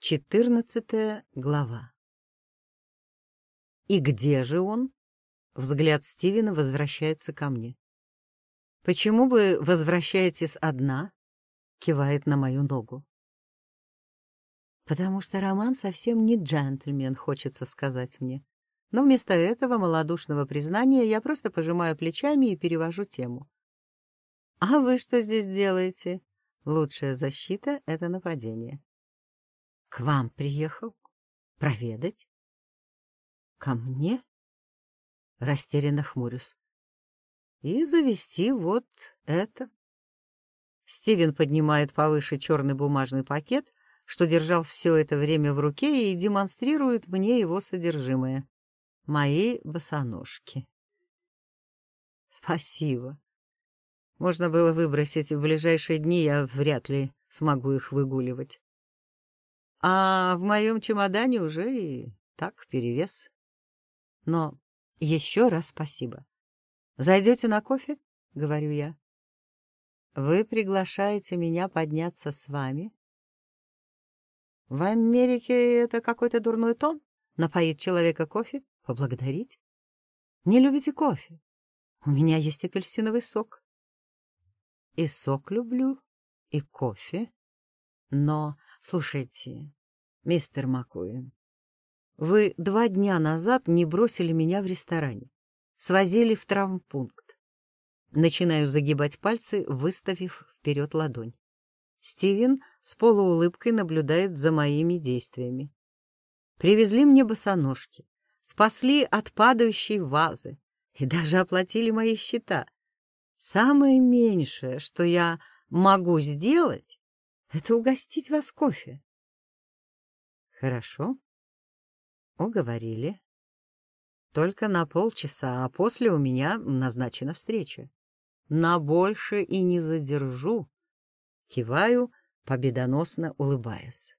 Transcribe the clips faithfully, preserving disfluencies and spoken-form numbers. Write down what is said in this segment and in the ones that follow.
Четырнадцатая глава. «И где же он?» Взгляд Стивена возвращается ко мне. «Почему вы возвращаетесь одна?» Кивает на мою ногу. «Потому что Роман совсем не джентльмен», хочется сказать мне. Но вместо этого малодушного признания я просто пожимаю плечами и перевожу тему. «А вы что здесь делаете? Лучшая защита — это нападение». «К вам приехал? Проведать?» «Ко мне?» Растерянно хмурюсь. «И завести вот это». Стивен поднимает повыше черный бумажный пакет, что держал все это время в руке, и демонстрирует мне его содержимое. Мои босоножки. Спасибо. Можно было выбросить, в ближайшие дни я вряд ли смогу их выгуливать. А в моем чемодане уже и так перевес. Но еще раз спасибо. Зайдете на кофе? — говорю я. Вы приглашаете меня подняться с вами? В Америке это какой-то дурной тон? Напоить человека кофе? Поблагодарить? Не любите кофе? У меня есть апельсиновый сок. И сок люблю, и кофе. Но, слушайте, мистер Маккуин, вы два дня назад не бросили меня в ресторане, свозили в травмпункт. Начинаю загибать пальцы, выставив вперед ладонь. Стивен с полуулыбкой наблюдает за моими действиями. Привезли мне босоножки, спасли от падающей вазы и даже оплатили мои счета. Самое меньшее, что я могу сделать, это угостить вас кофе. Хорошо. Уговорили. Только на полчаса, а после у меня назначена встреча. На больше и не задержу. Киваю, победоносно улыбаясь.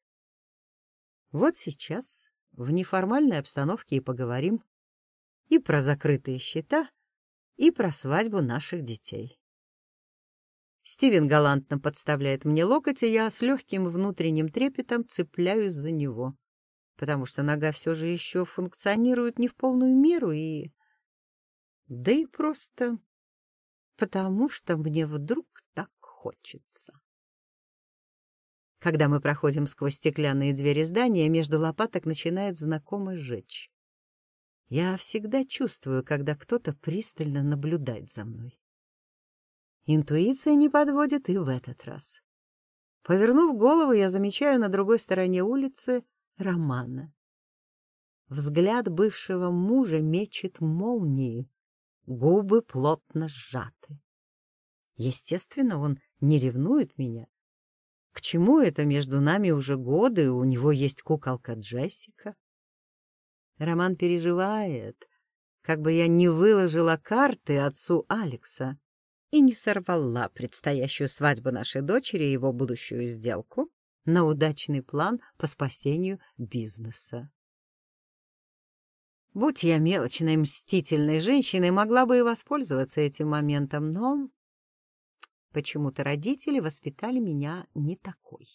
Вот сейчас в неформальной обстановке и поговорим и про закрытые счета, и про свадьбу наших детей. Стивен галантно подставляет мне локоть, и я с легким внутренним трепетом цепляюсь за него, потому что нога все же еще функционирует не в полную меру, и... Да и просто потому, что мне вдруг так хочется. Когда мы проходим сквозь стеклянные двери здания, между лопаток начинает знакомо жечь. Я всегда чувствую, когда кто-то пристально наблюдает за мной. Интуиция не подводит и в этот раз. Повернув голову, я замечаю на другой стороне улицы Романа. Взгляд бывшего мужа мечет молнии, губы плотно сжаты. Естественно, он не ревнует меня. К чему это между нами уже годы, у него есть куколка Джессика? Роман переживает, как бы я не выложила карты отцу Алекса и не сорвала предстоящую свадьбу нашей дочери и его будущую сделку на удачный план по спасению бизнеса. Будь я мелочной, мстительной женщиной, могла бы и воспользоваться этим моментом, но почему-то родители воспитали меня не такой.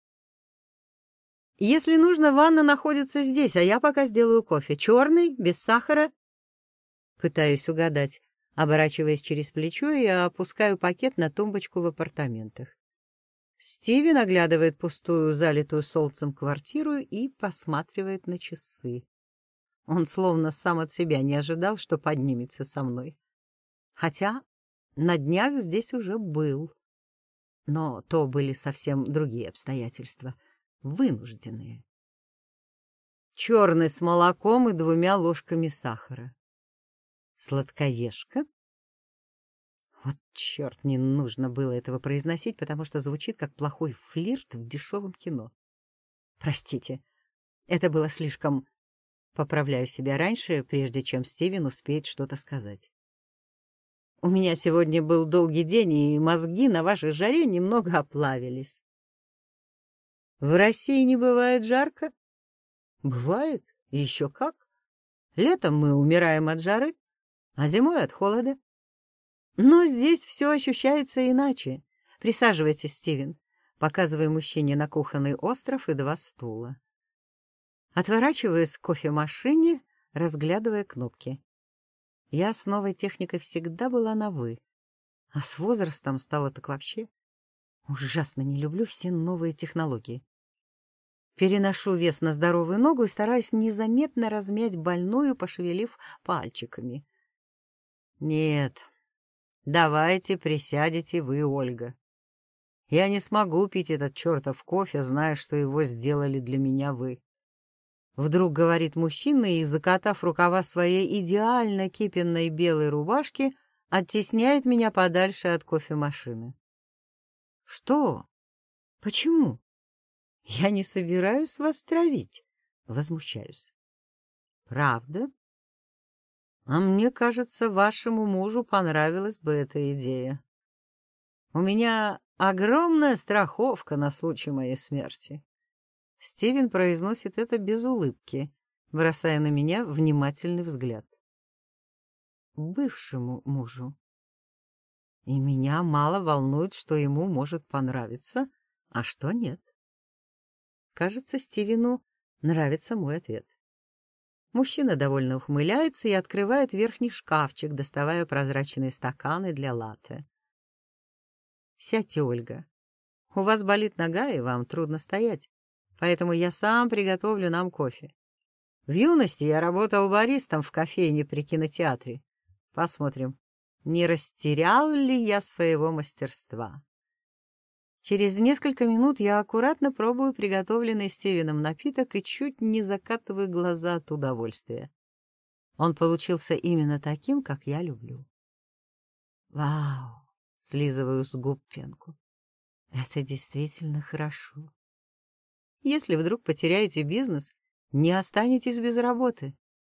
Если нужно, ванна находится здесь, а я пока сделаю кофе. Черный, без сахара. Пытаюсь угадать, оборачиваясь через плечо, и опускаю пакет на тумбочку в апартаментах. Стивен оглядывает пустую, залитую солнцем квартиру и посматривает на часы. Он словно сам от себя не ожидал, что поднимется со мной. Хотя на днях здесь уже был. Но то были совсем другие обстоятельства, вынужденные. Черный с молоком и двумя ложками сахара. Сладкоежка? Вот черт, не нужно было этого произносить, потому что звучит как плохой флирт в дешевом кино. Простите, это было слишком... Поправляю себя раньше, прежде чем Стивен успеет что-то сказать. У меня сегодня был долгий день, и мозги на вашей жаре немного оплавились. В России не бывает жарко? Бывает, и еще как. Летом мы умираем от жары, а зимой от холода. Но здесь все ощущается иначе. Присаживайтесь, Стивен. показывая мужчине на кухонный остров и два стула. Отворачиваюсь к кофемашине, разглядывая кнопки. Я с новой техникой всегда была на «вы», а с возрастом стало так вообще. Ужасно не люблю все новые технологии. Переношу вес на здоровую ногу и стараюсь незаметно размять больную, пошевелив пальчиками. Нет, давайте присядете вы, Ольга. Я не смогу пить этот чертов кофе, зная, что его сделали для меня вы. Вдруг говорит мужчина и, закатав рукава своей идеально кипенной белой рубашки, оттесняет меня подальше от кофемашины. Что? Почему? Я не собираюсь вас травить. Возмущаюсь. Правда? А мне кажется, вашему мужу понравилась бы эта идея. У меня огромная страховка на случай моей смерти. Стивен произносит это без улыбки, бросая на меня внимательный взгляд. Бывшему мужу. И меня мало волнует, что ему может понравиться, а что нет. Кажется, Стивену нравится мой ответ. Мужчина довольно ухмыляется и открывает верхний шкафчик, доставая прозрачные стаканы для латте. Сядьте, Ольга. У вас болит нога, и вам трудно стоять. Поэтому я сам приготовлю нам кофе. В юности я работал баристом в кофейне при кинотеатре. Посмотрим, не растерял ли я своего мастерства. Через несколько минут я аккуратно пробую приготовленный Стивеном напиток и чуть не закатываю глаза от удовольствия. Он получился именно таким, как я люблю. Вау! Слизываю с губ пенку. Это действительно хорошо. Если вдруг потеряете бизнес, не останетесь без работы.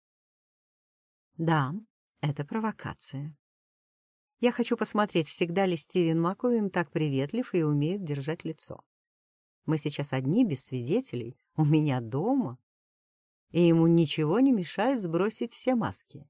Да, это провокация. Я хочу посмотреть, всегда ли Стивен Маклин так приветлив и умеет держать лицо. Мы сейчас одни, без свидетелей, у меня дома, и ему ничего не мешает сбросить все маски.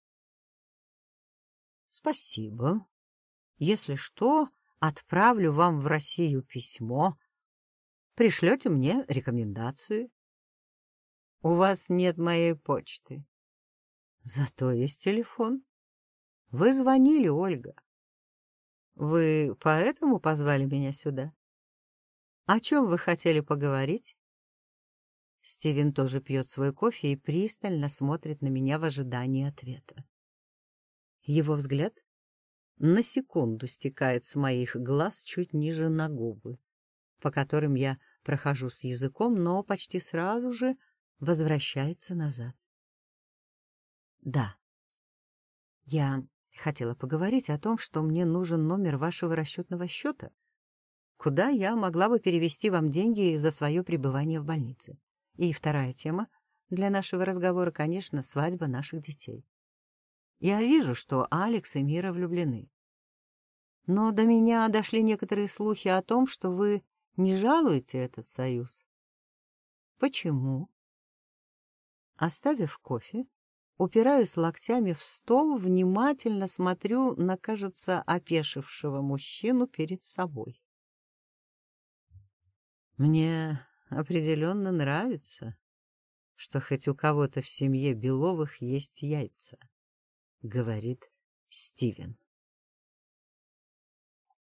Спасибо. Если что, отправлю вам в Россию письмо. Пришлете мне рекомендацию. У вас нет моей почты. Зато есть телефон. Вы звонили, Ольга. Вы поэтому позвали меня сюда? О чем вы хотели поговорить? Стивен тоже пьет свой кофе и пристально смотрит на меня в ожидании ответа. Его взгляд на секунду стекает с моих глаз чуть ниже на губы, по которым я прохожу с языком, но почти сразу же возвращается назад. Да, я хотела поговорить о том, что мне нужен номер вашего расчетного счета, куда я могла бы перевести вам деньги за свое пребывание в больнице. И вторая тема для нашего разговора, конечно, свадьба наших детей. Я вижу, что Алекс и Мира влюблены. Но до меня дошли некоторые слухи о том, что вы не жалуете этот союз. Почему? Оставив кофе, упираюсь локтями в стол, внимательно смотрю на, кажется, опешившего мужчину перед собой. Мне определенно нравится, что хоть у кого-то в семье Беловых есть яйца, говорит Стивен.